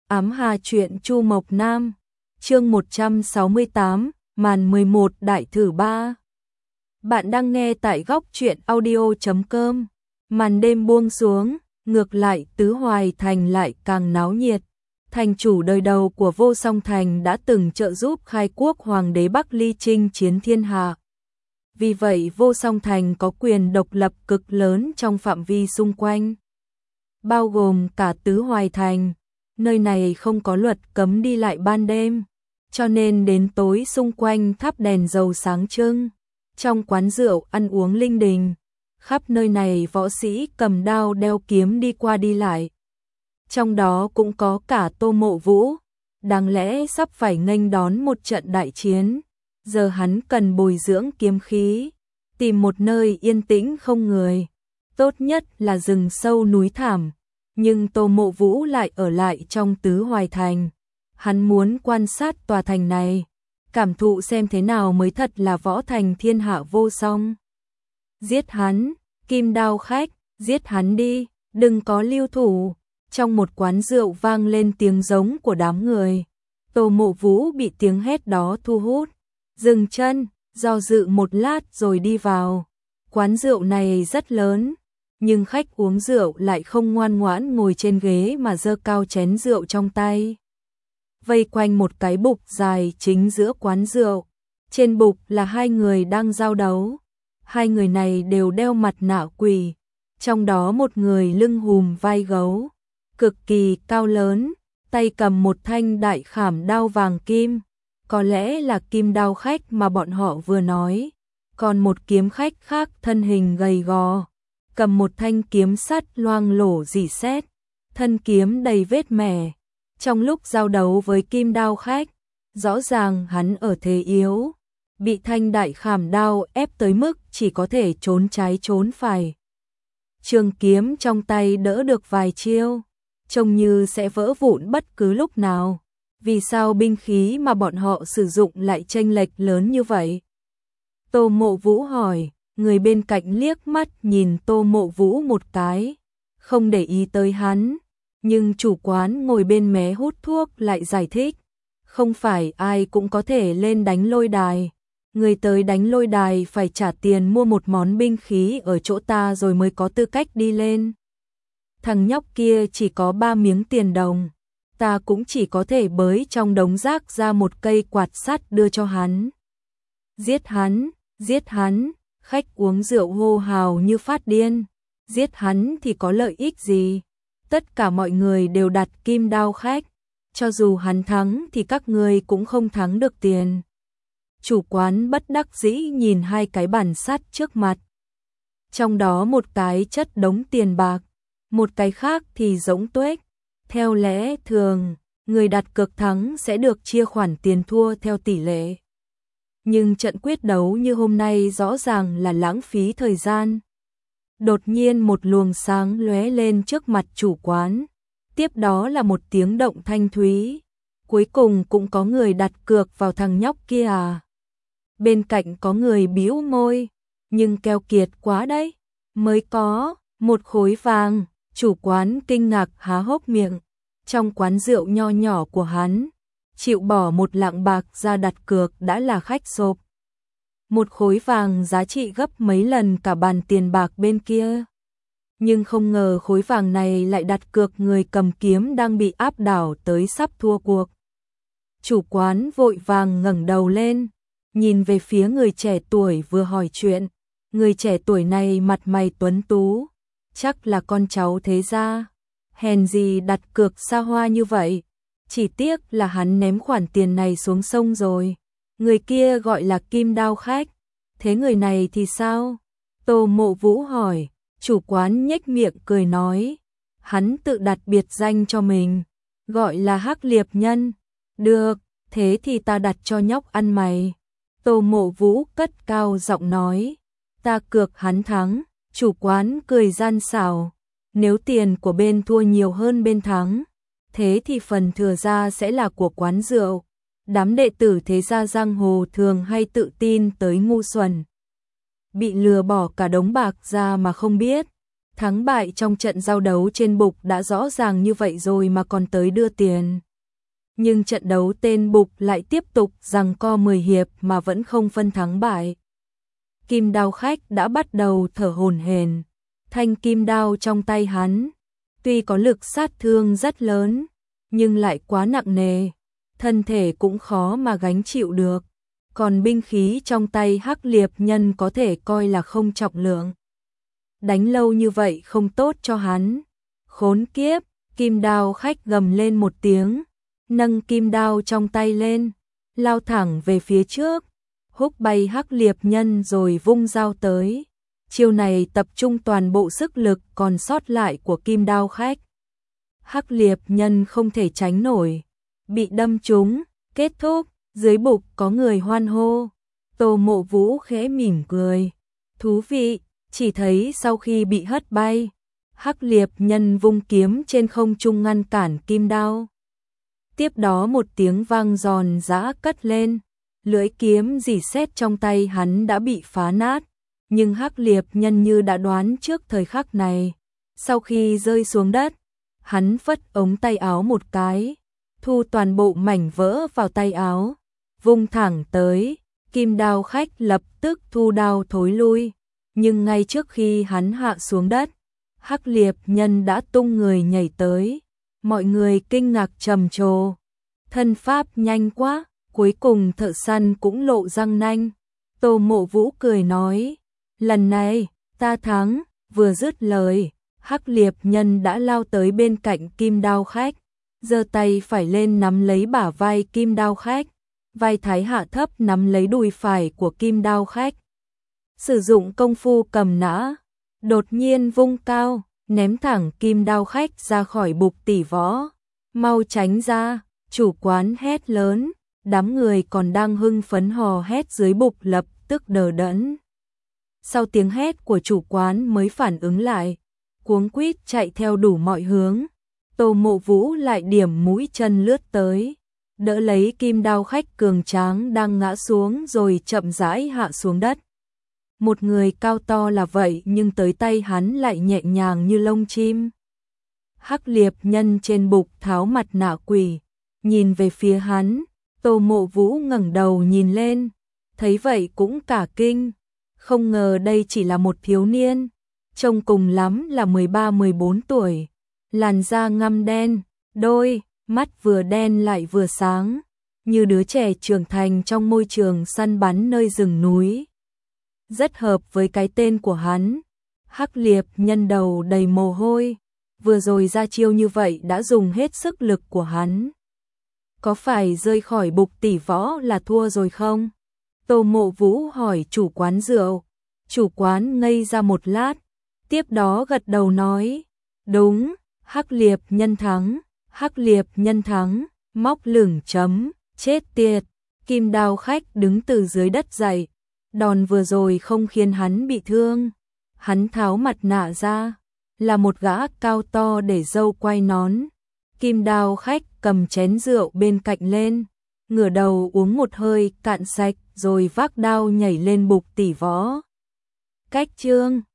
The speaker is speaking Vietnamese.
Ám Hà truyện Chu Mộc Nam, chương 168, màn 11 đại thử 3. Bạn đang nghe tại góc truyện audio.com. Màn đêm buông xuống, ngược lại Tứ Hoài Thành lại càng náo nhiệt. Thành chủ đời đầu của Vô Song Thành đã từng trợ giúp khai quốc hoàng đế Bắc Ly chinh chiến thiên hạ. Vì vậy Vô Song Thành có quyền độc lập cực lớn trong phạm vi xung quanh, bao gồm cả Tứ Hoài Thành. Nơi này không có luật cấm đi lại ban đêm, cho nên đến tối xung quanh thắp đèn dầu sáng trưng. Trong quán rượu ăn uống linh đình, khắp nơi này võ sĩ cầm đao đeo kiếm đi qua đi lại. Trong đó cũng có cả Tô Mộ Vũ, đáng lẽ sắp phải nghênh đón một trận đại chiến. Giờ hắn cần bồi dưỡng kiếm khí, tìm một nơi yên tĩnh không người, tốt nhất là rừng sâu núi thảm. Nhưng Tô Mộ Vũ lại ở lại trong Tứ Hoài Thành. Hắn muốn quan sát tòa thành này, cảm thụ xem thế nào mới thật là võ thành thiên hạ vô song. Giết hắn, Kim Đao khách, giết hắn đi, đừng có lưu thủ. Trong một quán rượu vang lên tiếng giống của đám người. Tô Mộ Vũ bị tiếng hét đó thu hút, dừng chân, do dự một lát rồi đi vào. Quán rượu này rất lớn, nhưng khách uống rượu lại không ngoan ngoãn ngồi trên ghế mà giơ cao chén rượu trong tay. Vây quanh một cái bục dài chính giữa quán rượu. Trên bục là hai người đang giao đấu. Hai người này đều đeo mặt nạ quỷ. Trong đó một người lưng hùm vai gấu, cực kỳ cao lớn, tay cầm một thanh đại khảm đao vàng kim. Có lẽ là Kim Đao khách mà bọn họ vừa nói. Còn một kiếm khách khác thân hình gầy gò, cầm một thanh kiếm sắt loang lổ rỉ sét, thân kiếm đầy vết mẻ. Trong lúc giao đấu với Kim Đao khách, rõ ràng hắn ở thế yếu, bị thanh đại khảm đao ép tới mức chỉ có thể trốn trái trốn phải. Trường kiếm trong tay đỡ được vài chiêu, trông như sẽ vỡ vụn bất cứ lúc nào. Vì sao binh khí mà bọn họ sử dụng lại chênh lệch lớn như vậy? Tô Mộ Vũ hỏi. Người bên cạnh liếc mắt nhìn Tô Mộ Vũ một cái, không để ý tới hắn. Nhưng chủ quán ngồi bên mé hút thuốc lại giải thích, không phải ai cũng có thể lên đánh lôi đài. Người tới đánh lôi đài phải trả tiền mua một món binh khí ở chỗ ta rồi mới có tư cách đi lên. Thằng nhóc kia chỉ có 3 miếng tiền đồng, ta cũng chỉ có thể bới trong đống rác ra một cây quạt sắt đưa cho hắn. Giết hắn, giết hắn. Khách uống rượu hô hào như phát điên. Giết hắn thì có lợi ích gì? Tất cả mọi người đều đặt Kim Đao khách. Cho dù hắn thắng thì các người cũng không thắng được tiền. Chủ quán bất đắc dĩ nhìn hai cái bàn sắt trước mặt. Trong đó một cái chất đống tiền bạc, một cái khác thì rỗng tuếch. Theo lẽ thường, người đặt cược thắng sẽ được chia khoản tiền thua theo tỷ lệ. Nhưng trận quyết đấu như hôm nay rõ ràng là lãng phí thời gian. Đột nhiên một luồng sáng lóe lên trước mặt chủ quán. Tiếp đó là một tiếng động thanh thúy. Cuối cùng cũng có người đặt cược vào thằng nhóc kia à? Bên cạnh có người bĩu môi. Nhưng keo kiệt quá đấy. Mới có một khối vàng. Chủ quán kinh ngạc há hốc miệng. Trong quán rượu nho nhỏ của hắn, chịu bỏ 1 lạng bạc ra đặt cược đã là khách sộp. Một khối vàng giá trị gấp mấy lần cả bàn tiền bạc bên kia. Nhưng không ngờ khối vàng này lại đặt cược người cầm kiếm đang bị áp đảo tới sắp thua cuộc. Chủ quán vội vàng ngẩng đầu lên, nhìn về phía người trẻ tuổi vừa hỏi chuyện. Người trẻ tuổi này mặt mày tuấn tú, chắc là con cháu thế gia. Hèn gì đặt cược xa hoa như vậy. Chỉ tiếc là hắn ném khoản tiền này xuống sông rồi. Người kia gọi là Kim Đao khách. Thế người này thì sao? Tô Mộ Vũ hỏi. Chủ quán nhếch miệng cười nói. Hắn tự đặt biệt danh cho mình, gọi là Hắc Liệp Nhân. Được, thế thì ta đặt cho nhóc ăn mày. Tô Mộ Vũ cất cao giọng nói. Ta cược hắn thắng. Chủ quán cười gian xảo. Nếu tiền của bên thua nhiều hơn bên thắng, thế thì phần thừa ra sẽ là của quán rượu. Đám đệ tử thế gia giang hồ thường hay tự tin tới ngu xuẩn, bị lừa bỏ cả đống bạc ra mà không biết. Thắng bại trong trận giao đấu trên bục đã rõ ràng như vậy rồi mà còn tới đưa tiền. Nhưng trận đấu tên bục lại tiếp tục giằng co 10 hiệp mà vẫn không phân thắng bại. Kim đao khách đã bắt đầu thở hổn hển. Thanh kim đao trong tay hắn, tuy có lực sát thương rất lớn, nhưng lại quá nặng nề, thân thể cũng khó mà gánh chịu được. Còn binh khí trong tay Hắc Liệp Nhân có thể coi là không trọng lượng. Đánh lâu như vậy không tốt cho hắn. Khốn kiếp, kim đao khách gầm lên một tiếng, nâng kim đao trong tay lên, lao thẳng về phía trước, húc bay Hắc Liệp Nhân rồi vung dao tới. Chiêu này tập trung toàn bộ sức lực còn sót lại của kim đao khách. Hắc Liệp Nhân không thể tránh nổi, bị đâm trúng, kết thúc, dưới bục có người hoan hô. Tô Mộ Vũ khẽ mỉm cười, thú vị, chỉ thấy sau khi bị hất bay, Hắc Liệp Nhân vung kiếm trên không trung ngăn cản kim đao. Tiếp đó một tiếng vang giòn giã cất lên, lưỡi kiếm rỉ sét trong tay hắn đã bị phá nát. Nhưng Hắc Liệp Nhân như đã đoán trước thời khắc này, sau khi rơi xuống đất, hắn phất ống tay áo một cái, thu toàn bộ mảnh vỡ vào tay áo, vung thẳng tới, kim đao khách lập tức thu đao thối lui, nhưng ngay trước khi hắn hạ xuống đất, Hắc Liệp Nhân đã tung người nhảy tới, mọi người kinh ngạc trầm trồ, thân pháp nhanh quá, cuối cùng thợ săn cũng lộ răng nanh. Tô Mộ Vũ cười nói, lần này, ta thắng, vừa dứt lời, Hắc Liệp Nhân đã lao tới bên cạnh kim đao khách, giơ tay phải lên nắm lấy bả vai kim đao khách, vai thái hạ thấp nắm lấy đùi phải của kim đao khách. Sử dụng công phu cầm nã, đột nhiên vung cao, ném thẳng kim đao khách ra khỏi bục tỷ võ. Mau tránh ra, chủ quán hét lớn, đám người còn đang hưng phấn hò hét dưới bục lập tức đờ đẫn. Sau tiếng hét của chủ quán mới phản ứng lại, cuống quýt chạy theo đủ mọi hướng. Tô Mộ Vũ lại điểm mũi chân lướt tới, đỡ lấy kim đao khách cường tráng đang ngã xuống rồi chậm rãi hạ xuống đất. Một người cao to là vậy nhưng tới tay hắn lại nhẹ nhàng như lông chim. Hắc Liệp Nhân trên bục tháo mặt nạ quỷ, nhìn về phía hắn. Tô Mộ Vũ ngẩng đầu nhìn lên, thấy vậy cũng cả kinh. Không ngờ đây chỉ là một thiếu niên, trông cùng lắm là 13-14 tuổi, làn da ngăm đen, đôi mắt vừa đen lại vừa sáng, như đứa trẻ trưởng thành trong môi trường săn bắn nơi rừng núi. Rất hợp với cái tên của hắn, Hắc Liệp Nhân đầu đầy mồ hôi, vừa rồi ra chiêu như vậy đã dùng hết sức lực của hắn. Có phải rơi khỏi bục tỷ võ là thua rồi không? Tô Mộ Vũ hỏi chủ quán rượu. Chủ quán ngây ra một lát, tiếp đó gật đầu nói, đúng, Hắc Liệp Nhân thắng, Hắc Liệp Nhân thắng, móc lửng chấm, chết tiệt. Kim đao khách đứng từ dưới đất dậy, đòn vừa rồi không khiến hắn bị thương. Hắn tháo mặt nạ ra, là một gã cao to để râu quai nón. Kim đao khách cầm chén rượu bên cạnh lên, ngửa đầu uống một hơi cạn sạch rồi vác đao nhảy lên bục tỷ võ. Cách chương